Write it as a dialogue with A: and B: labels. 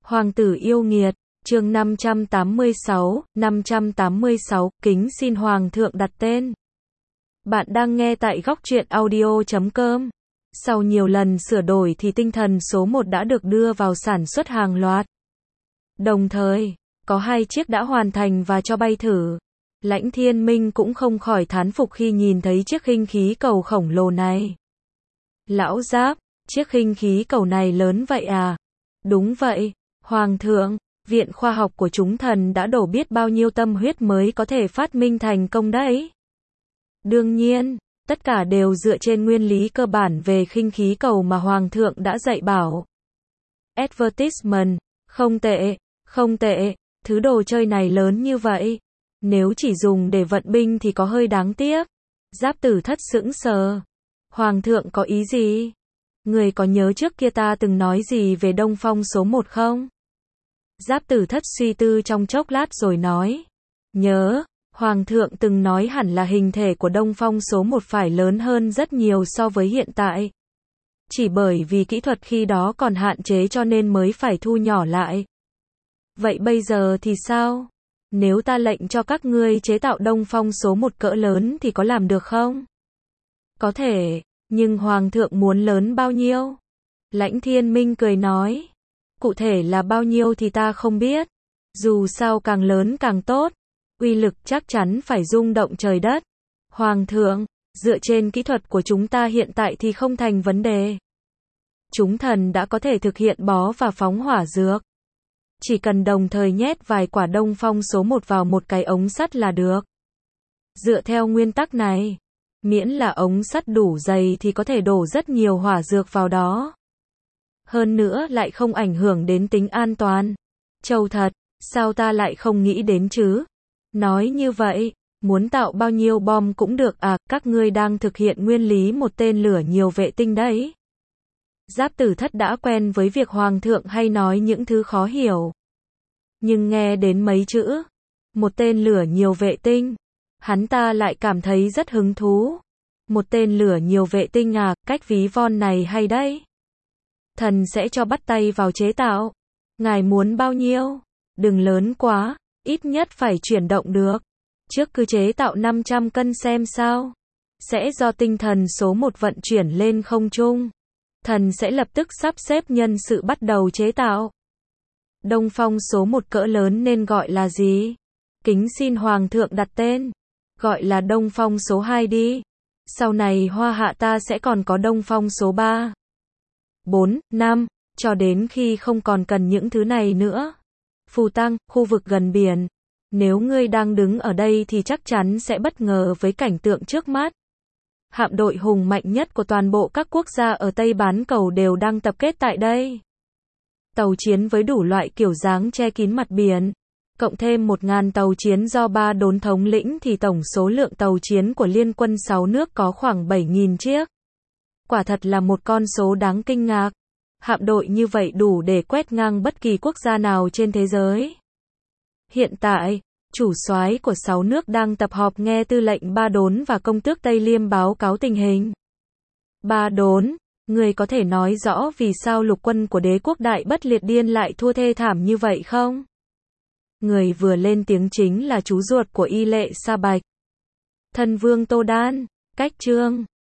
A: Hoàng tử yêu nghiệt, chương 586, kính xin Hoàng thượng đặt tên. Bạn đang nghe tại góc truyện audio.com. Sau nhiều lần sửa đổi thì tinh thần số 1 đã được đưa vào sản xuất hàng loạt. Đồng thời, có 2 chiếc đã hoàn thành và cho bay thử. Lãnh Thiên Minh cũng không khỏi thán phục khi nhìn thấy chiếc khinh khí cầu khổng lồ này. Lão Giáp, chiếc khinh khí cầu này lớn vậy à? Đúng vậy, Hoàng thượng, Viện Khoa học của chúng thần đã đổ biết bao nhiêu tâm huyết mới có thể phát minh thành công đấy. Đương nhiên, tất cả đều dựa trên nguyên lý cơ bản về khinh khí cầu mà Hoàng thượng đã dạy bảo. Advertisement, không tệ, không tệ, thứ đồ chơi này lớn như vậy. Nếu chỉ dùng để vận binh thì có hơi đáng tiếc. Giáp Tử Thất sững sờ. Hoàng thượng có ý gì? Người có nhớ trước kia ta từng nói gì về Đông Phong số 1 không? Giáp Tử Thất suy tư trong chốc lát rồi nói. Nhớ, Hoàng thượng từng nói hẳn là hình thể của Đông Phong số 1 phải lớn hơn rất nhiều so với hiện tại. Chỉ bởi vì kỹ thuật khi đó còn hạn chế cho nên mới phải thu nhỏ lại. Vậy bây giờ thì sao? Nếu ta lệnh cho các ngươi chế tạo Đông Phong số 1 cỡ lớn thì có làm được không? Có thể, nhưng Hoàng thượng muốn lớn bao nhiêu? Lãnh Thiên Minh cười nói. Cụ thể là bao nhiêu thì ta không biết. Dù sao càng lớn càng tốt. Uy lực chắc chắn phải rung động trời đất. Hoàng thượng, dựa trên kỹ thuật của chúng ta hiện tại thì không thành vấn đề. Chúng thần đã có thể thực hiện bó và phóng hỏa dược. Chỉ cần đồng thời nhét vài quả Đông Phong số 1 vào một cái ống sắt là được. Dựa theo nguyên tắc này, miễn là ống sắt đủ dày thì có thể đổ rất nhiều hỏa dược vào đó. Hơn nữa lại không ảnh hưởng đến tính an toàn. Trâu thật, sao ta lại không nghĩ đến chứ? Nói như vậy, muốn tạo bao nhiêu bom cũng được à, các ngươi đang thực hiện nguyên lý một tên lửa nhiều vệ tinh đấy. Giáp Tử Thất đã quen với việc Hoàng thượng hay nói những thứ khó hiểu. Nhưng nghe đến mấy chữ, một tên lửa nhiều vệ tinh, hắn ta lại cảm thấy rất hứng thú. Một tên lửa nhiều vệ tinh à, cách ví von này hay đấy. Thần sẽ cho bắt tay vào chế tạo. Ngài muốn bao nhiêu? Đừng lớn quá, ít nhất phải chuyển động được. Trước cứ chế tạo 500 cân xem sao. Sẽ do tinh thần số 1 vận chuyển lên không trung. Thần sẽ lập tức sắp xếp nhân sự bắt đầu chế tạo. Đông Phong số 1 cỡ lớn nên gọi là gì? Kính xin Hoàng thượng đặt tên. Gọi là Đông Phong số 2 đi. Sau này Hoa Hạ ta sẽ còn có Đông Phong số 3. 4, 5, cho đến khi không còn cần những thứ này nữa. Phù Tăng, khu vực gần biển. Nếu ngươi đang đứng ở đây thì chắc chắn sẽ bất ngờ với cảnh tượng trước mắt. Hạm đội hùng mạnh nhất của toàn bộ các quốc gia ở Tây Bán Cầu đều đang tập kết tại đây. Tàu chiến với đủ loại kiểu dáng che kín mặt biển. Cộng thêm 1.000 tàu chiến do Ba Đốn thống lĩnh thì tổng số lượng tàu chiến của Liên quân 6 nước có khoảng 7.000 chiếc. Quả thật là một con số đáng kinh ngạc. Hạm đội như vậy đủ để quét ngang bất kỳ quốc gia nào trên thế giới. Hiện tại, chủ soái của 6 nước đang tập họp nghe tư lệnh Ba Đốn và công tước Tây Liêm báo cáo tình hình. Ba Đốn, người có thể nói rõ vì sao lục quân của đế quốc Đại Bất Liệt Điên lại thua thê thảm như vậy không? Người vừa lên tiếng chính là chú ruột của Y Lệ Sa Bạch. Thân vương Tô Đan, cách chương.